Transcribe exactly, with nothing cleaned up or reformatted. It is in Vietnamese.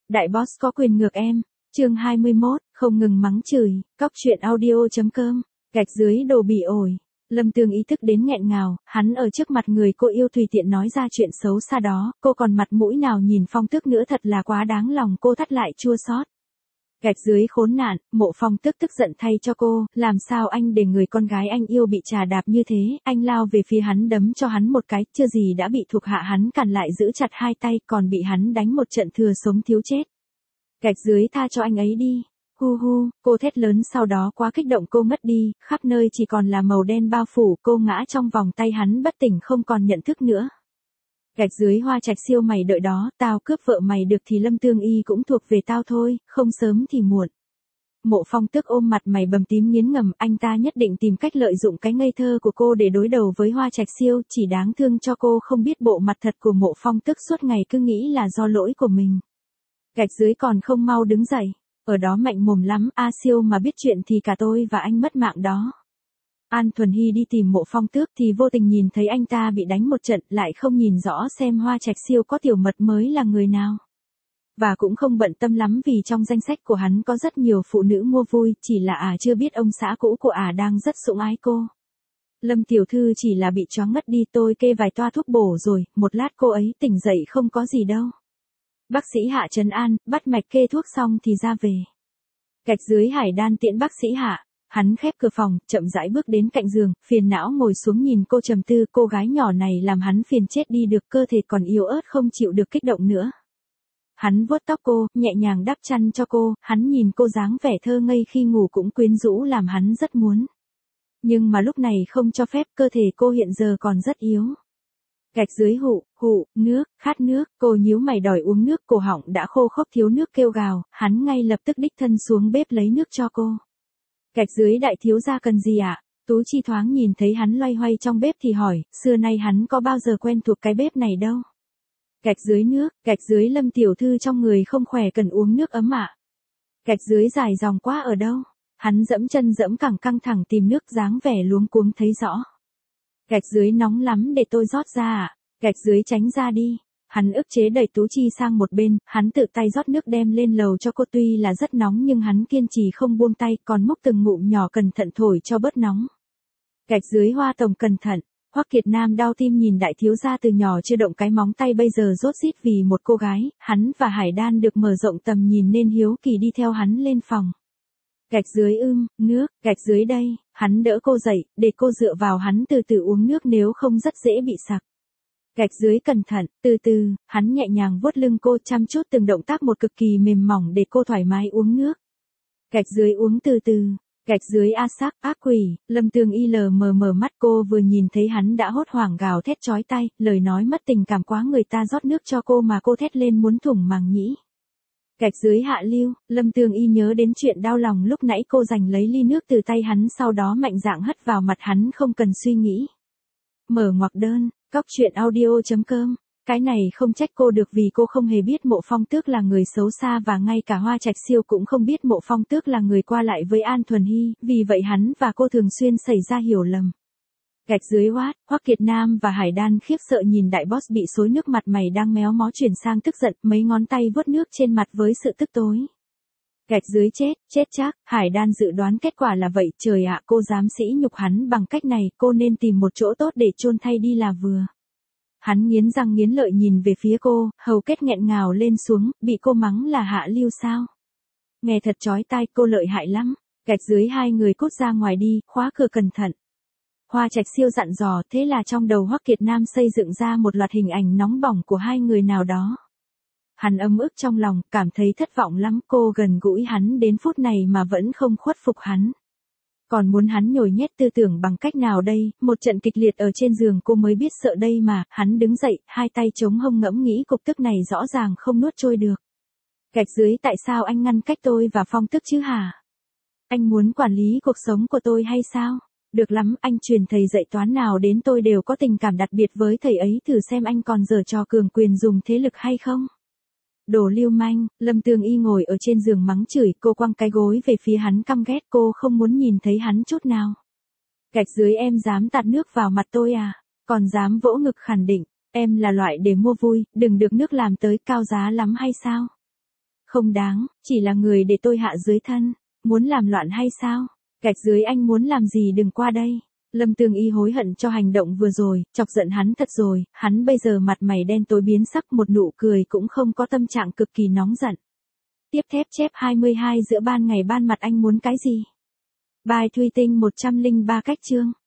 Đại boss có quyền ngược em. Chương hai mươi mốt, không ngừng mắng chửi, cóc truyện audio.com, gạch dưới đồ bị ổi. Lâm Tường ý thức đến nghẹn ngào, hắn ở trước mặt người cô yêu tùy tiện nói ra chuyện xấu xa đó, cô còn mặt mũi nào nhìn Phong Tức nữa, thật là quá đáng lòng, cô thắt lại chua xót. Gạch dưới khốn nạn, Mộ Phong Tức tức giận thay cho cô, làm sao anh để người con gái anh yêu bị trà đạp như thế, anh lao về phía hắn đấm cho hắn một cái, chưa gì đã bị thuộc hạ hắn cản lại giữ chặt hai tay, còn bị hắn đánh một trận thừa sống thiếu chết. Gạch dưới tha cho anh ấy đi. Hu hu, cô thét lớn, sau đó quá kích động cô mất đi, khắp nơi chỉ còn là màu đen bao phủ, cô ngã trong vòng tay hắn bất tỉnh không còn nhận thức nữa. Gạch dưới Hoa Trạch Siêu, mày đợi đó, tao cướp vợ mày được thì Lâm Tương Y cũng thuộc về tao thôi, không sớm thì muộn. Mộ Phong Tức ôm mặt mày bầm tím nghiến ngầm, anh ta nhất định tìm cách lợi dụng cái ngây thơ của cô để đối đầu với Hoa Trạch Siêu, chỉ đáng thương cho cô không biết bộ mặt thật của Mộ Phong Tức suốt ngày cứ nghĩ là do lỗi của mình. Gạch dưới còn không mau đứng dậy, ở đó mạnh mồm lắm, A Siêu mà biết chuyện thì cả tôi và anh mất mạng đó. An Thuần Hy đi tìm Mộ Phong Tước thì vô tình nhìn thấy anh ta bị đánh một trận, lại không nhìn rõ xem Hoa Trạch Siêu có tiểu mật mới là người nào. Và cũng không bận tâm lắm vì trong danh sách của hắn có rất nhiều phụ nữ mua vui, chỉ là ả à chưa biết ông xã cũ của ả à đang rất sủng ái cô. Lâm tiểu thư chỉ là bị choáng ngất đi, tôi kê vài toa thuốc bổ rồi, một lát cô ấy tỉnh dậy không có gì đâu. Bác sĩ Hạ trấn an, bắt mạch kê thuốc xong thì ra về. Gạch dưới Hải Đan tiễn bác sĩ Hạ, hắn khép cửa phòng, chậm rãi bước đến cạnh giường, phiền não ngồi xuống nhìn cô trầm tư, cô gái nhỏ này làm hắn phiền chết đi được, cơ thể còn yếu ớt không chịu được kích động nữa. Hắn vuốt tóc cô, nhẹ nhàng đắp chăn cho cô, hắn nhìn cô dáng vẻ thơ ngây khi ngủ cũng quyến rũ làm hắn rất muốn. Nhưng mà lúc này không cho phép, cơ thể cô hiện giờ còn rất yếu. Gạch dưới hụ, hụ, nước, khát nước, cô nhíu mày đòi uống nước, cổ họng đã khô khốc thiếu nước kêu gào, hắn ngay lập tức đích thân xuống bếp lấy nước cho cô. Gạch dưới đại thiếu gia cần gì ạ? À? Tú Chi thoáng nhìn thấy hắn loay hoay trong bếp thì hỏi, xưa nay hắn có bao giờ quen thuộc cái bếp này đâu. Gạch dưới nước, gạch dưới Lâm tiểu thư trong người không khỏe cần uống nước ấm ạ. À? Gạch dưới dài dòng quá ở đâu? Hắn dẫm chân dẫm cẳng căng thẳng tìm nước, dáng vẻ luống cuống thấy rõ. Gạch dưới nóng lắm để tôi rót ra ạ. À? Gạch dưới tránh ra đi. Hắn ức chế đẩy Tú Chi sang một bên, hắn tự tay rót nước đem lên lầu cho cô, tuy là rất nóng nhưng hắn kiên trì không buông tay, còn múc từng ngụm nhỏ cẩn thận thổi cho bớt nóng. Gạch dưới Hoa tổng cẩn thận. Hoắc Kiệt Nam đau tim nhìn đại thiếu gia từ nhỏ chưa động cái móng tay bây giờ rốt rít vì một cô gái, hắn và Hải Đan được mở rộng tầm nhìn nên hiếu kỳ đi theo hắn lên phòng. Gạch dưới ưm, nước, gạch dưới đây, hắn đỡ cô dậy, để cô dựa vào hắn từ từ uống nước nếu không rất dễ bị sặc. Gạch dưới cẩn thận, từ từ, hắn nhẹ nhàng vuốt lưng cô, chăm chút từng động tác một, cực kỳ mềm mỏng để cô thoải mái uống nước. Gạch dưới uống từ từ, gạch dưới a sắc, ác quỷ, Lâm Tường Y lờ mờ mở mắt, cô vừa nhìn thấy hắn đã hốt hoảng gào thét chói tai, lời nói mất tình cảm quá, người ta rót nước cho cô mà cô thét lên muốn thủng màng nhĩ. Gạch dưới Hạ Lưu, Lâm Tường Y nhớ đến chuyện đau lòng lúc nãy cô giành lấy ly nước từ tay hắn, sau đó mạnh dạn hất vào mặt hắn không cần suy nghĩ. Mở ngoặc đơn, cóc truyện audio.com, cái này không trách cô được vì cô không hề biết Mộ Phong Tước là người xấu xa, và ngay cả Hoa Trạch Siêu cũng không biết Mộ Phong Tước là người qua lại với An Thuần Hy, vì vậy hắn và cô thường xuyên xảy ra hiểu lầm. Gạch dưới Hoát, Hoắc Kiệt Nam và Hải Đan khiếp sợ nhìn đại boss bị xối nước, mặt mày đang méo mó chuyển sang tức giận, mấy ngón tay vuốt nước trên mặt với sự tức tối. Gạch dưới chết, chết chắc, Hải Đan dự đoán kết quả là vậy, trời ạ, cô dám sỉ nhục hắn bằng cách này, cô nên tìm một chỗ tốt để chôn thay đi là vừa. Hắn nghiến răng nghiến lợi nhìn về phía cô, hầu kết nghẹn ngào lên xuống, bị cô mắng là hạ lưu sao? Nghe thật chói tai, cô lợi hại lắm. Gạch dưới hai người cút ra ngoài đi, khóa cửa cẩn thận. Hoa Trạch Siêu dặn dò, thế là trong đầu Hoắc Kiệt Nam xây dựng ra một loạt hình ảnh nóng bỏng của hai người nào đó. Hắn ấm ức trong lòng, cảm thấy thất vọng lắm, cô gần gũi hắn đến phút này mà vẫn không khuất phục hắn. Còn muốn hắn nhồi nhét tư tưởng bằng cách nào đây, một trận kịch liệt ở trên giường cô mới biết sợ đây mà, hắn đứng dậy, hai tay chống hông ngẫm nghĩ cục tức này rõ ràng không nuốt trôi được. Gạch dưới tại sao anh ngăn cách tôi và Phong Tức chứ hả? Anh muốn quản lý cuộc sống của tôi hay sao? Được lắm, anh truyền thầy dạy toán nào đến tôi đều có tình cảm đặc biệt với thầy ấy, thử xem anh còn giở trò cường quyền dùng thế lực hay không? Đồ lưu manh, Lâm Tường Y ngồi ở trên giường mắng chửi, cô quăng cái gối về phía hắn căm ghét, cô không muốn nhìn thấy hắn chút nào. Gạch dưới em dám tạt nước vào mặt tôi à? Còn dám vỗ ngực khẳng định, em là loại để mua vui, đừng được nước làm tới, cao giá lắm hay sao? Không đáng, chỉ là người để tôi hạ dưới thân. Muốn làm loạn hay sao? Gạch dưới anh muốn làm gì đừng qua đây. Lâm Tường Y hối hận cho hành động vừa rồi, chọc giận hắn thật rồi, hắn bây giờ mặt mày đen tối biến sắc, một nụ cười cũng không có, tâm trạng cực kỳ nóng giận. Tiếp thép chép hai mươi hai giữa ban ngày ban mặt anh muốn cái gì? Bài Thùy Tinh một trăm lẻ ba cách chương.